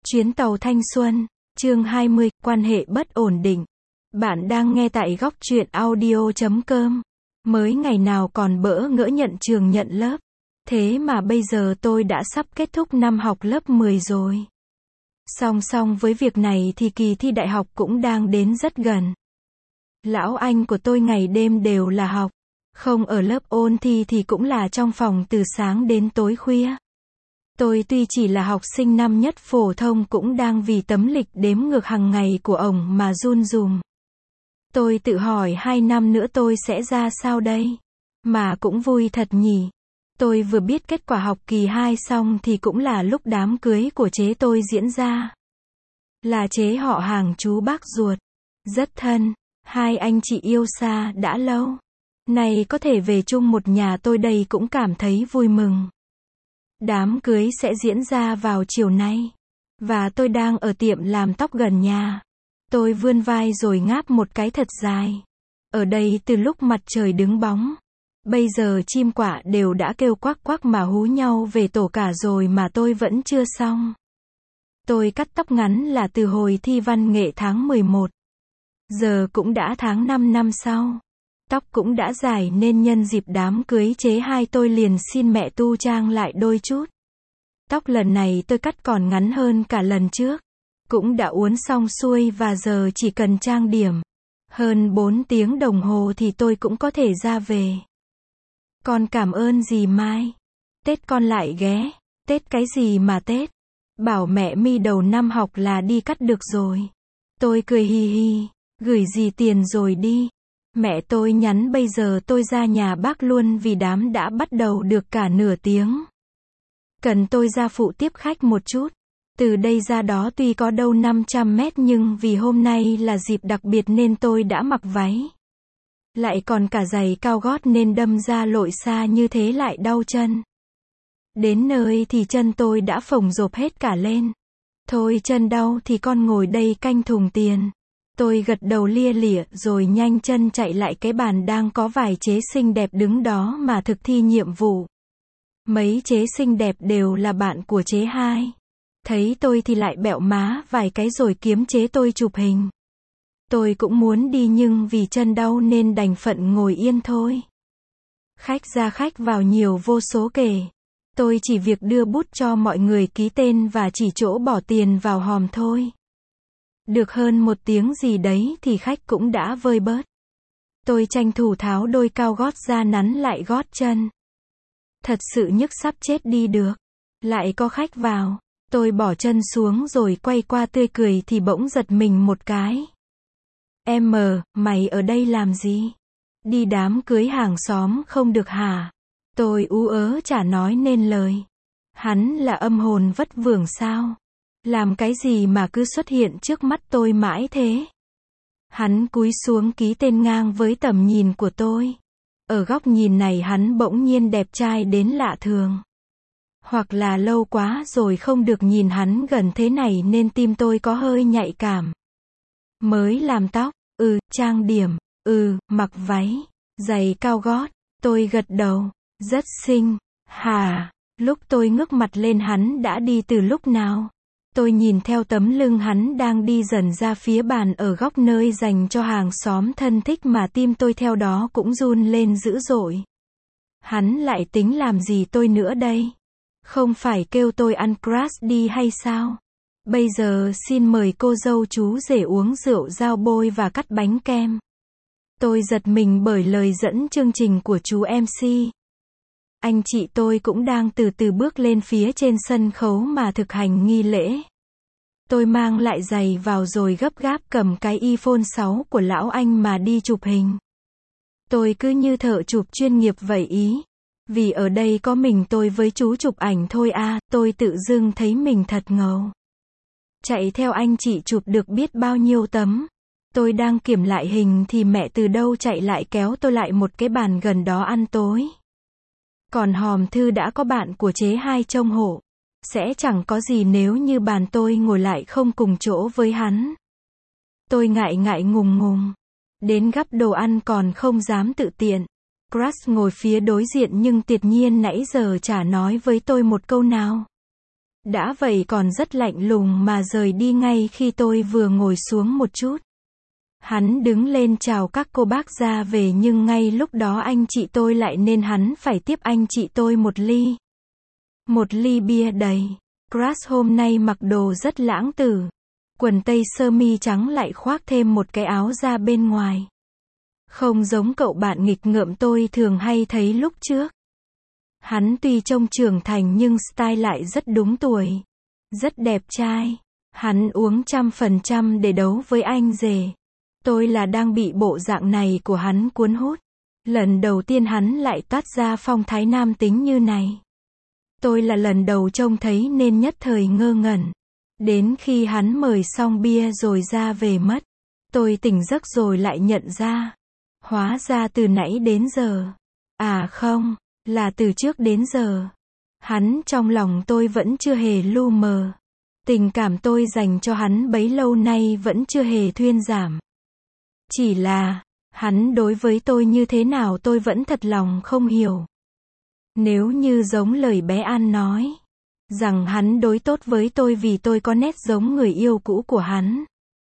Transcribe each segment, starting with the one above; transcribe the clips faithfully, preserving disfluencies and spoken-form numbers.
Chuyến tàu thanh xuân, chương hai mươi, quan hệ bất ổn định. Bạn đang nghe tại góc truyện audio chấm com. Mới ngày nào còn bỡ ngỡ nhận trường nhận lớp. Thế mà bây giờ tôi đã sắp kết thúc năm học lớp mười rồi. Song song với việc này thì kỳ thi đại học cũng đang đến rất gần. Lão anh của tôi ngày đêm đều là học. Không ở lớp ôn thi thì cũng là trong phòng từ sáng đến tối khuya. Tôi tuy chỉ là học sinh năm nhất phổ thông cũng đang vì tấm lịch đếm ngược hàng ngày của ổng mà run rùm. Tôi tự hỏi hai năm nữa tôi sẽ ra sao đây? Mà cũng vui thật nhỉ. Tôi vừa biết kết quả học kỳ hai xong thì cũng là lúc đám cưới của chế tôi diễn ra. Là chế họ hàng chú bác ruột. Rất thân. Hai anh chị yêu xa đã lâu. Này có thể về chung một nhà tôi đây cũng cảm thấy vui mừng. Đám cưới sẽ diễn ra vào chiều nay. Và tôi đang ở tiệm làm tóc gần nhà. Tôi vươn vai rồi ngáp một cái thật dài. Ở đây từ lúc mặt trời đứng bóng. Bây giờ chim quạ đều đã kêu quắc quắc mà hú nhau về tổ cả rồi mà tôi vẫn chưa xong. Tôi cắt tóc ngắn là từ hồi thi văn nghệ tháng mười một. Giờ cũng đã tháng năm năm sau. Tóc cũng đã dài nên nhân dịp đám cưới chế hai tôi liền xin mẹ tu trang lại đôi chút. Tóc lần này tôi cắt còn ngắn hơn cả lần trước. Cũng đã uốn xong xuôi và giờ chỉ cần trang điểm. Hơn bốn tiếng đồng hồ thì tôi cũng có thể ra về. Con cảm ơn dì Mai. Tết con lại ghé. Tết cái gì mà Tết? Bảo mẹ mi đầu năm học là đi cắt được rồi. Tôi cười hi hi. Gửi dì tiền rồi đi. Mẹ tôi nhắn bây giờ tôi ra nhà bác luôn vì đám đã bắt đầu được cả nửa tiếng. Cần tôi ra phụ tiếp khách một chút. Từ đây ra đó tuy có đâu năm trăm mét nhưng vì hôm nay là dịp đặc biệt nên tôi đã mặc váy. Lại còn cả giày cao gót nên đâm ra lội xa như thế lại đau chân. Đến nơi thì chân tôi đã phồng rộp hết cả lên. Thôi chân đau thì con ngồi đây canh thùng tiền. Tôi gật đầu lia lịa rồi nhanh chân chạy lại cái bàn đang có vài chế xinh đẹp đứng đó mà thực thi nhiệm vụ. Mấy chế xinh đẹp đều là bạn của chế hai. Thấy tôi thì lại bẹo má vài cái rồi kiếm chế tôi chụp hình. Tôi cũng muốn đi nhưng vì chân đau nên đành phận ngồi yên thôi. Khách ra khách vào nhiều vô số kể. Tôi chỉ việc đưa bút cho mọi người ký tên và chỉ chỗ bỏ tiền vào hòm thôi. Được hơn một tiếng gì đấy thì khách cũng đã vơi bớt. Tôi tranh thủ tháo đôi cao gót ra nắn lại gót chân. Thật sự nhức sắp chết đi được. Lại có khách vào. Tôi bỏ chân xuống rồi quay qua tươi cười thì bỗng giật mình một cái. Em mờ, mày ở đây làm gì? Đi đám cưới hàng xóm không được hả? Tôi ú ớ chả nói nên lời. Hắn là âm hồn vất vưởng sao? Làm cái gì mà cứ xuất hiện trước mắt tôi mãi thế? Hắn cúi xuống ký tên ngang với tầm nhìn của tôi. Ở góc nhìn này hắn bỗng nhiên đẹp trai đến lạ thường. Hoặc là lâu quá rồi không được nhìn hắn gần thế này nên tim tôi có hơi nhạy cảm. Mới làm tóc, ừ, trang điểm, ừ, mặc váy, giày cao gót, tôi gật đầu, rất xinh, hả? Lúc tôi ngước mặt lên hắn đã đi từ lúc nào? Tôi nhìn theo tấm lưng hắn đang đi dần ra phía bàn ở góc nơi dành cho hàng xóm thân thích mà tim tôi theo đó cũng run lên dữ dội. Hắn lại tính làm gì tôi nữa đây? Không phải kêu tôi ăn crush đi hay sao? Bây giờ xin mời cô dâu chú rể uống rượu rau bôi và cắt bánh kem. Tôi giật mình bởi lời dẫn chương trình của chú em xê. Anh chị tôi cũng đang từ từ bước lên phía trên sân khấu mà thực hành nghi lễ. Tôi mang lại giày vào rồi gấp gáp cầm cái iPhone sáu của lão anh mà đi chụp hình. Tôi cứ như thợ chụp chuyên nghiệp vậy ý. Vì ở đây có mình tôi với chú chụp ảnh thôi à, tôi tự dưng thấy mình thật ngầu. Chạy theo anh chị chụp được biết bao nhiêu tấm. Tôi đang kiểm lại hình thì mẹ từ đâu chạy lại kéo tôi lại một cái bàn gần đó ăn tối. Còn hòm thư đã có bạn của chế hai trông hộ. Sẽ chẳng có gì nếu như bàn tôi ngồi lại không cùng chỗ với hắn. Tôi ngại ngại ngùng ngùng. Đến gắp đồ ăn còn không dám tự tiện. Crush ngồi phía đối diện nhưng tuyệt nhiên nãy giờ chả nói với tôi một câu nào. Đã vậy còn rất lạnh lùng mà rời đi ngay khi tôi vừa ngồi xuống một chút. Hắn đứng lên chào các cô bác ra về nhưng ngay lúc đó anh chị tôi lại nên hắn phải tiếp anh chị tôi một ly. Một ly bia đầy. Crush hôm nay mặc đồ rất lãng tử. Quần tây sơ mi trắng lại khoác thêm một cái áo ra bên ngoài. Không giống cậu bạn nghịch ngợm tôi thường hay thấy lúc trước. Hắn tuy trông trưởng thành nhưng style lại rất đúng tuổi. Rất đẹp trai. Hắn uống trăm phần trăm để đấu với anh rể. Tôi là đang bị bộ dạng này của hắn cuốn hút. Lần đầu tiên hắn lại toát ra phong thái nam tính như này. Tôi là lần đầu trông thấy nên nhất thời ngơ ngẩn. Đến khi hắn mời xong bia rồi ra về mất. Tôi tỉnh giấc rồi lại nhận ra. Hóa ra từ nãy đến giờ. À không, là từ trước đến giờ. Hắn trong lòng tôi vẫn chưa hề lu mờ. Tình cảm tôi dành cho hắn bấy lâu nay vẫn chưa hề thuyên giảm. Chỉ là, hắn đối với tôi như thế nào tôi vẫn thật lòng không hiểu. Nếu như giống lời bé An nói, rằng hắn đối tốt với tôi vì tôi có nét giống người yêu cũ của hắn.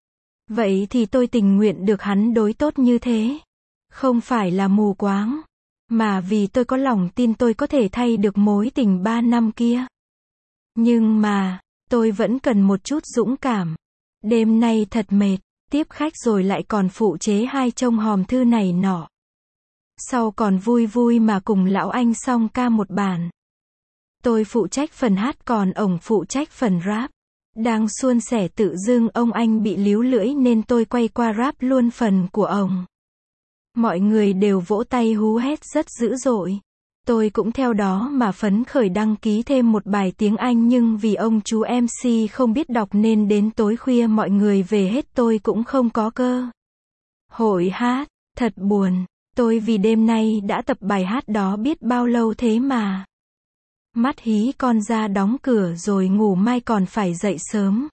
Vậy thì tôi tình nguyện được hắn đối tốt như thế. Không phải là mù quáng, mà vì tôi có lòng tin tôi có thể thay được mối tình ba năm kia. Nhưng mà, tôi vẫn cần một chút dũng cảm. Đêm nay thật mệt, tiếp khách rồi lại còn phụ chế hai trông hòm thư này nọ. Sau còn vui vui mà cùng lão anh song ca một bản. Tôi phụ trách phần hát còn ổng phụ trách phần rap. Đang suôn sẻ tự dưng ông anh bị líu lưỡi nên tôi quay qua rap luôn phần của ổng. Mọi người đều vỗ tay hú hét rất dữ dội. Tôi cũng theo đó mà phấn khởi đăng ký thêm một bài tiếng Anh nhưng vì ông chú em xê không biết đọc nên đến tối khuya mọi người về hết tôi cũng không có cơ hội hát. Thật buồn. Tôi vì đêm nay đã tập bài hát đó biết bao lâu thế mà. Mắt hí con ra đóng cửa rồi ngủ mai còn phải dậy sớm.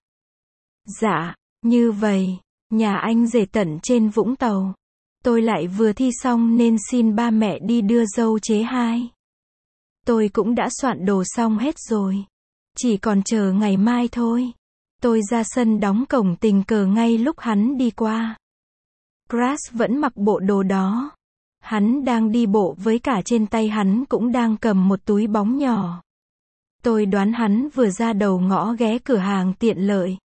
Dạ, như vậy, nhà anh rể tận trên Vũng Tàu. Tôi lại vừa thi xong nên xin ba mẹ đi đưa dâu chế hai. Tôi cũng đã soạn đồ xong hết rồi. Chỉ còn chờ ngày mai thôi. Tôi ra sân đóng cổng tình cờ ngay lúc hắn đi qua. Crush vẫn mặc bộ đồ đó. Hắn đang đi bộ với cả trên tay hắn cũng đang cầm một túi bóng nhỏ. Tôi đoán hắn vừa ra đầu ngõ ghé cửa hàng tiện lợi.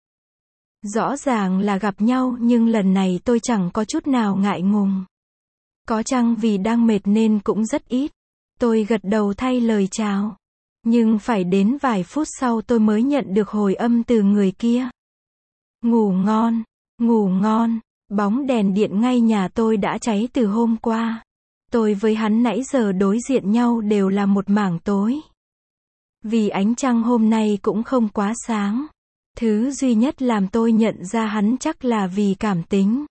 Rõ ràng là gặp nhau nhưng lần này tôi chẳng có chút nào ngại ngùng. Có chăng vì đang mệt nên cũng rất ít. Tôi gật đầu thay lời chào. Nhưng phải đến vài phút sau tôi mới nhận được hồi âm từ người kia. Ngủ ngon, ngủ ngon, bóng đèn điện ngay nhà tôi đã cháy từ hôm qua. Tôi với hắn nãy giờ đối diện nhau đều là một mảng tối. Vì ánh trăng hôm nay cũng không quá sáng. Thứ duy nhất làm tôi nhận ra hắn chắc là vì cảm tính.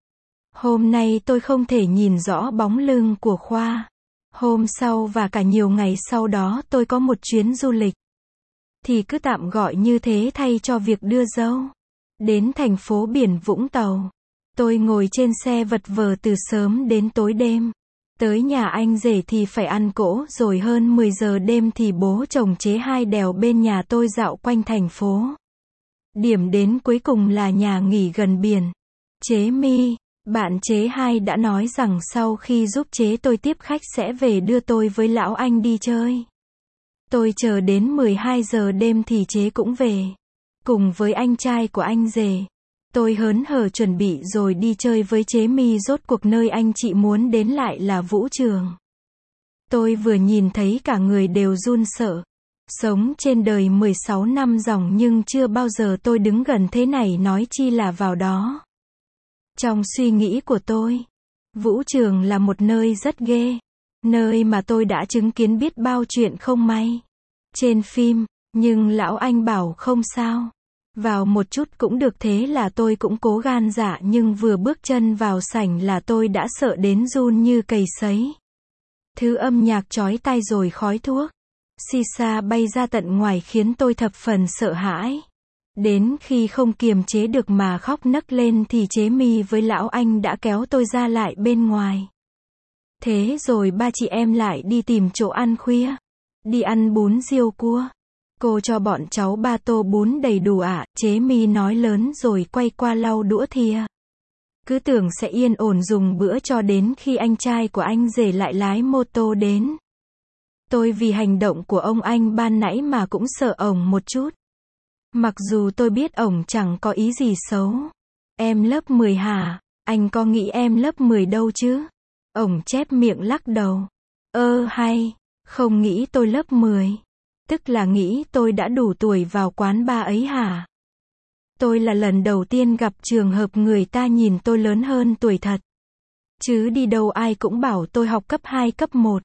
Hôm nay tôi không thể nhìn rõ bóng lưng của Khoa. Hôm sau và cả nhiều ngày sau đó tôi có một chuyến du lịch. Thì cứ tạm gọi như thế thay cho việc đưa dâu. Đến thành phố biển Vũng Tàu. Tôi ngồi trên xe vật vờ từ sớm đến tối đêm. Tới nhà anh rể thì phải ăn cỗ rồi hơn mười giờ đêm thì bố chồng chế hai đèo bên nhà tôi dạo quanh thành phố. Điểm đến cuối cùng là nhà nghỉ gần biển. Chế Mi, bạn chế hai đã nói rằng sau khi giúp chế tôi tiếp khách sẽ về đưa tôi với lão anh đi chơi. Tôi chờ đến mười hai giờ đêm thì chế cũng về. Cùng với anh trai của anh rể. Tôi hớn hở chuẩn bị rồi đi chơi với chế Mi rốt cuộc nơi anh chị muốn đến lại là vũ trường. Tôi vừa nhìn thấy cả người đều run sợ. Sống trên đời mười sáu năm dòng nhưng chưa bao giờ tôi đứng gần thế này nói chi là vào đó. Trong suy nghĩ của tôi, vũ trường là một nơi rất ghê. Nơi mà tôi đã chứng kiến biết bao chuyện không may. Trên phim, nhưng lão anh bảo không sao. Vào một chút cũng được thế là tôi cũng cố gan dạ nhưng vừa bước chân vào sảnh là tôi đã sợ đến run như cầy sấy. Thứ âm nhạc chói tai rồi khói thuốc. Xì xa bay ra tận ngoài khiến tôi thập phần sợ hãi. Đến khi không kiềm chế được mà khóc nấc lên thì chế Mi với lão anh đã kéo tôi ra lại bên ngoài. Thế rồi ba chị em lại đi tìm chỗ ăn khuya. Đi ăn bún riêu cua. Cô cho bọn cháu ba tô bún đầy đủ ạ, chế mi nói lớn rồi quay qua lau đũa thìa. Cứ tưởng sẽ yên ổn dùng bữa cho đến khi anh trai của anh rể lại lái mô tô đến. Tôi vì hành động của ông anh ban nãy mà cũng sợ ổng một chút. Mặc dù tôi biết ổng chẳng có ý gì xấu. Em lớp mười hả? Anh có nghĩ em lớp mười đâu chứ? Ổng chép miệng lắc đầu. Ơ hay, không nghĩ tôi lớp mười. Tức là nghĩ tôi đã đủ tuổi vào quán bar ấy hả? Tôi là lần đầu tiên gặp trường hợp người ta nhìn tôi lớn hơn tuổi thật. Chứ đi đâu ai cũng bảo tôi học cấp hai cấp một.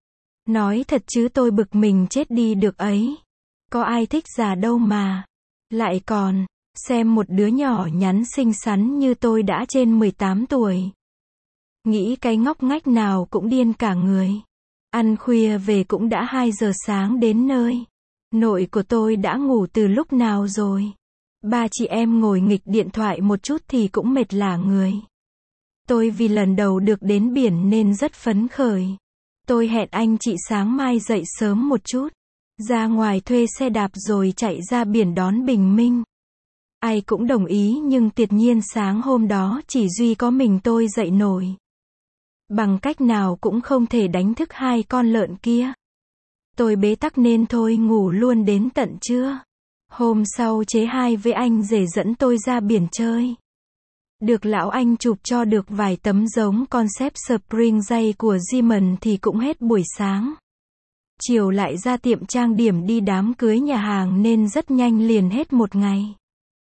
Nói thật chứ tôi bực mình chết đi được ấy. Có ai thích già đâu mà. Lại còn, xem một đứa nhỏ nhắn xinh xắn như tôi đã trên mười tám tuổi. Nghĩ cái ngóc ngách nào cũng điên cả người. Ăn khuya về cũng đã hai giờ sáng đến nơi. Nội của tôi đã ngủ từ lúc nào rồi. Ba chị em ngồi nghịch điện thoại một chút thì cũng mệt lả người. Tôi vì lần đầu được đến biển nên rất phấn khởi. Tôi hẹn anh chị sáng mai dậy sớm một chút. Ra ngoài thuê xe đạp rồi chạy ra biển đón bình minh. Ai cũng đồng ý nhưng tuyệt nhiên sáng hôm đó chỉ duy có mình tôi dậy nổi. Bằng cách nào cũng không thể đánh thức hai con lợn kia. Tôi bế tắc nên thôi ngủ luôn đến tận trưa. Hôm sau chế hai với anh rể dẫn tôi ra biển chơi. Được lão anh chụp cho được vài tấm giống concept spring dây của Diamond thì cũng hết buổi sáng. Chiều lại ra tiệm trang điểm đi đám cưới nhà hàng nên rất nhanh liền hết một ngày.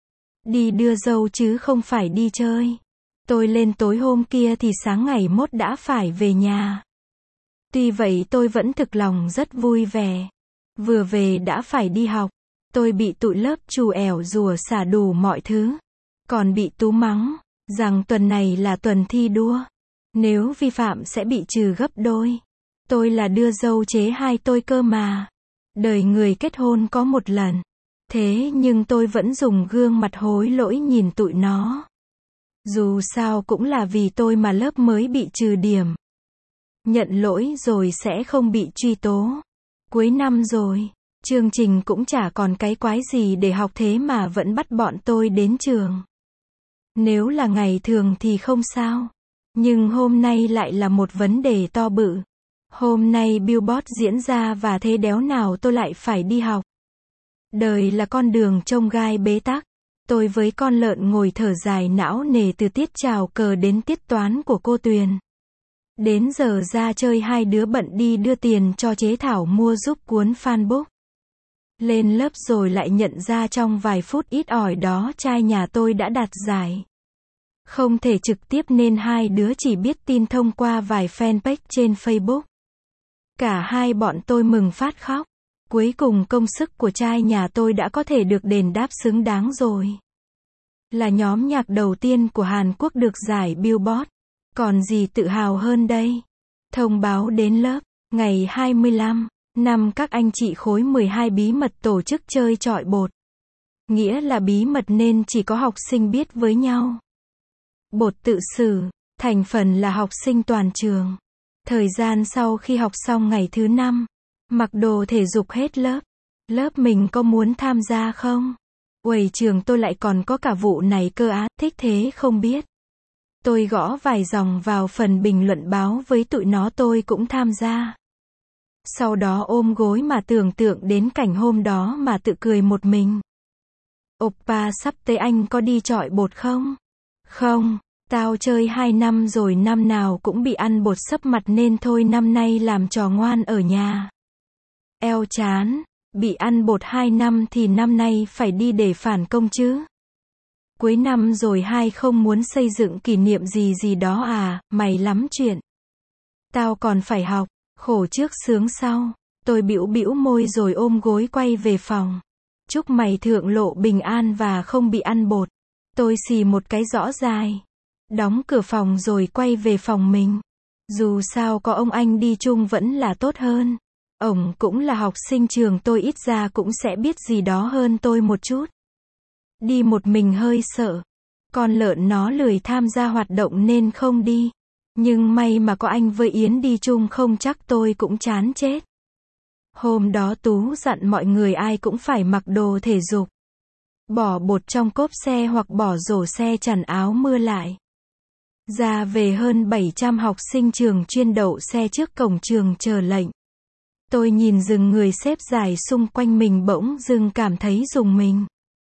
Đi đưa dâu chứ không phải đi chơi. Tôi lên tối hôm kia thì sáng ngày mốt đã phải về nhà. Tuy vậy tôi vẫn thực lòng rất vui vẻ. Vừa về đã phải đi học. Tôi bị tụi lớp trù ẻo rùa xả đủ mọi thứ. Còn bị Tú mắng, rằng tuần này là tuần thi đua. Nếu vi phạm sẽ bị trừ gấp đôi. Tôi là đưa dâu chế hai tôi cơ mà. Đời người kết hôn có một lần. Thế nhưng tôi vẫn dùng gương mặt hối lỗi nhìn tụi nó. Dù sao cũng là vì tôi mà lớp mới bị trừ điểm. Nhận lỗi rồi sẽ không bị truy tố. Cuối năm rồi, chương trình cũng chả còn cái quái gì để học thế mà vẫn bắt bọn tôi đến trường. Nếu là ngày thường thì không sao. Nhưng hôm nay lại là một vấn đề to bự. Hôm nay Billboard diễn ra và thế đéo nào tôi lại phải đi học. Đời là con đường trông gai bế tắc. Tôi với con lợn ngồi thở dài não nề từ tiết chào cờ đến tiết toán của cô Tuyền. Đến giờ ra chơi hai đứa bận đi đưa tiền cho chế Thảo mua giúp cuốn fanbook. Lên lớp rồi lại nhận ra trong vài phút ít ỏi đó trai nhà tôi đã đạt giải. Không thể trực tiếp nên hai đứa chỉ biết tin thông qua vài fanpage trên Facebook. Cả hai bọn tôi mừng phát khóc. Cuối cùng công sức của trai nhà tôi đã có thể được đền đáp xứng đáng rồi. Là nhóm nhạc đầu tiên của Hàn Quốc được giải Billboard. Còn gì tự hào hơn đây? Thông báo đến lớp, ngày hai mươi lăm, năm các anh chị khối mười hai bí mật tổ chức chơi chọi bột. Nghĩa là bí mật nên chỉ có học sinh biết với nhau. Bột tự xử, thành phần là học sinh toàn trường. Thời gian sau khi học xong ngày thứ năm, mặc đồ thể dục hết lớp. Lớp mình có muốn tham gia không? Uầy trường tôi lại còn có cả vụ này cơ á, thích thế không biết. Tôi gõ vài dòng vào phần bình luận báo với tụi nó tôi cũng tham gia. Sau đó ôm gối mà tưởng tượng đến cảnh hôm đó mà tự cười một mình. Oppa sắp tới anh có đi chọi bột không? Không, tao chơi hai năm rồi năm nào cũng bị ăn bột sấp mặt nên thôi năm nay làm trò ngoan ở nhà. Eo chán, bị ăn bột hai năm thì năm nay phải đi để phản công chứ. Cuối năm rồi hai không muốn xây dựng kỷ niệm gì gì đó à, mày lắm chuyện. Tao còn phải học, khổ trước sướng sau. Tôi bĩu bĩu môi rồi ôm gối quay về phòng. Chúc mày thượng lộ bình an và không bị ăn bột. Tôi xì một cái rõ dài. Đóng cửa phòng rồi quay về phòng mình. Dù sao có ông anh đi chung vẫn là tốt hơn. Ổng cũng là học sinh trường tôi ít ra cũng sẽ biết gì đó hơn tôi một chút. Đi một mình hơi sợ. Con lợn nó lười tham gia hoạt động nên không đi. Nhưng may mà có anh với Yến đi chung không chắc tôi cũng chán chết. Hôm đó Tú dặn mọi người ai cũng phải mặc đồ thể dục. Bỏ bột trong cốp xe hoặc bỏ rổ xe chắn áo mưa lại. Ra về hơn bảy trăm học sinh trường chuyên đậu xe trước cổng trường chờ lệnh. Tôi nhìn rừng người xếp dài xung quanh mình bỗng dưng cảm thấy rùng mình.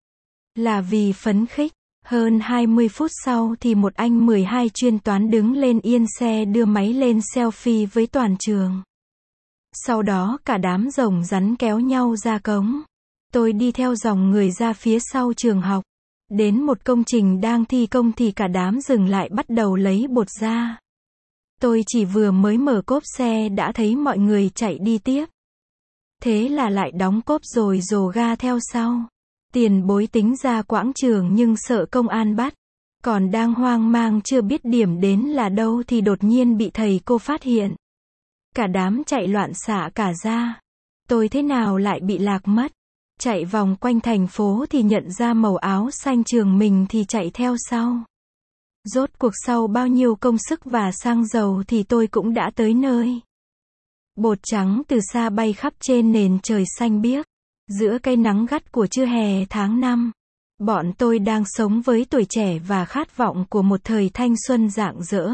Là vì phấn khích. Hơn hai mươi phút sau thì một anh mười hai chuyên toán đứng lên yên xe đưa máy lên selfie với toàn trường. Sau đó cả đám rồng rắn kéo nhau ra cống. Tôi đi theo dòng người ra phía sau trường học. Đến một công trình đang thi công thì cả đám dừng lại bắt đầu lấy bột ra. Tôi chỉ vừa mới mở cốp xe đã thấy mọi người chạy đi tiếp. Thế là lại đóng cốp rồi dồ ga theo sau. Tiền bối tính ra quãng trường nhưng sợ công an bắt. Còn đang hoang mang chưa biết điểm đến là đâu thì đột nhiên bị thầy cô phát hiện. Cả đám chạy loạn xạ cả ra. Tôi thế nào lại bị lạc mất. Chạy vòng quanh thành phố thì nhận ra màu áo xanh trường mình thì chạy theo sau. Rốt cuộc sau bao nhiêu công sức và xăng dầu thì tôi cũng đã tới nơi. Bột trắng từ xa bay khắp trên nền trời xanh biếc. Giữa cây nắng gắt của trưa hè tháng năm. Bọn tôi đang sống với tuổi trẻ và khát vọng của một thời thanh xuân rạng rỡ.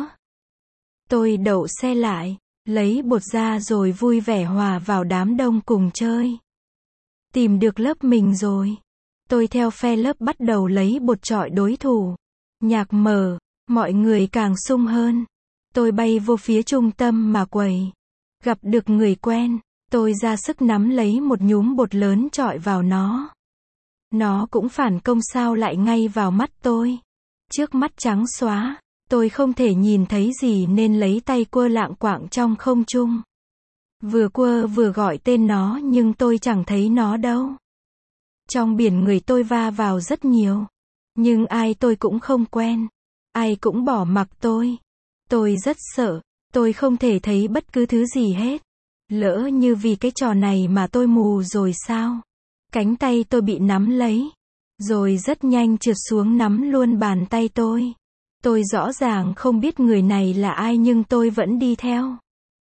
Tôi đậu xe lại, lấy bột ra rồi vui vẻ hòa vào đám đông cùng chơi. Tìm được lớp mình rồi. Tôi theo phe lớp bắt đầu lấy bột chọi đối thủ. Nhạc mở, mọi người càng sung hơn. Tôi bay vô phía trung tâm mà quầy. Gặp được người quen, tôi ra sức nắm lấy một nhúm bột lớn chọi vào nó. Nó cũng phản công sao lại ngay vào mắt tôi. Trước mắt trắng xóa, tôi không thể nhìn thấy gì nên lấy tay quơ lạng quạng trong không trung. Vừa quơ vừa gọi tên nó nhưng tôi chẳng thấy nó đâu. Trong biển người tôi va vào rất nhiều. Nhưng ai tôi cũng không quen. Ai cũng bỏ mặc tôi. Tôi rất sợ. Tôi không thể thấy bất cứ thứ gì hết. Lỡ như vì cái trò này mà tôi mù rồi sao? Cánh tay tôi bị nắm lấy. Rồi rất nhanh trượt xuống nắm luôn bàn tay tôi. Tôi rõ ràng không biết người này là ai nhưng tôi vẫn đi theo.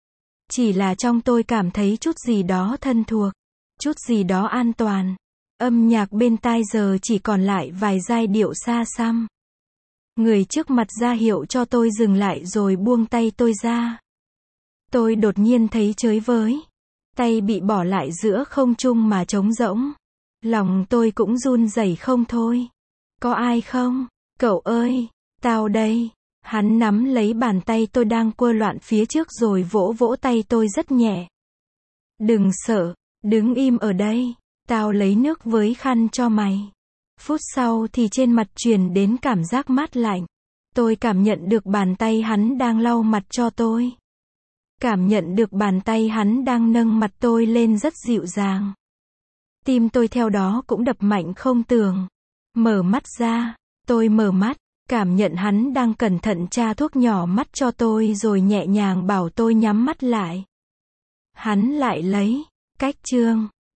Chỉ là trong tôi cảm thấy chút gì đó thân thuộc. Chút gì đó an toàn. Âm nhạc bên tai giờ chỉ còn lại vài giai điệu xa xăm. Người trước mặt ra hiệu cho tôi dừng lại rồi buông tay tôi ra. Tôi đột nhiên thấy chới với. Tay bị bỏ lại giữa không trung mà trống rỗng. Lòng tôi cũng run rẩy không thôi. Có ai không? Cậu ơi, tao đây. Hắn nắm lấy bàn tay tôi đang quơ loạn phía trước rồi vỗ vỗ tay tôi rất nhẹ. Đừng sợ, đứng im ở đây. Tao lấy nước với khăn cho mày. Phút sau thì trên mặt truyền đến cảm giác mát lạnh. Tôi cảm nhận được bàn tay hắn đang lau mặt cho tôi. Cảm nhận được bàn tay hắn đang nâng mặt tôi lên rất dịu dàng. Tim tôi theo đó cũng đập mạnh không tưởng. Mở mắt ra, tôi mở mắt, cảm nhận hắn đang cẩn thận tra thuốc nhỏ mắt cho tôi rồi nhẹ nhàng bảo tôi nhắm mắt lại. Hắn lại lấy cách chương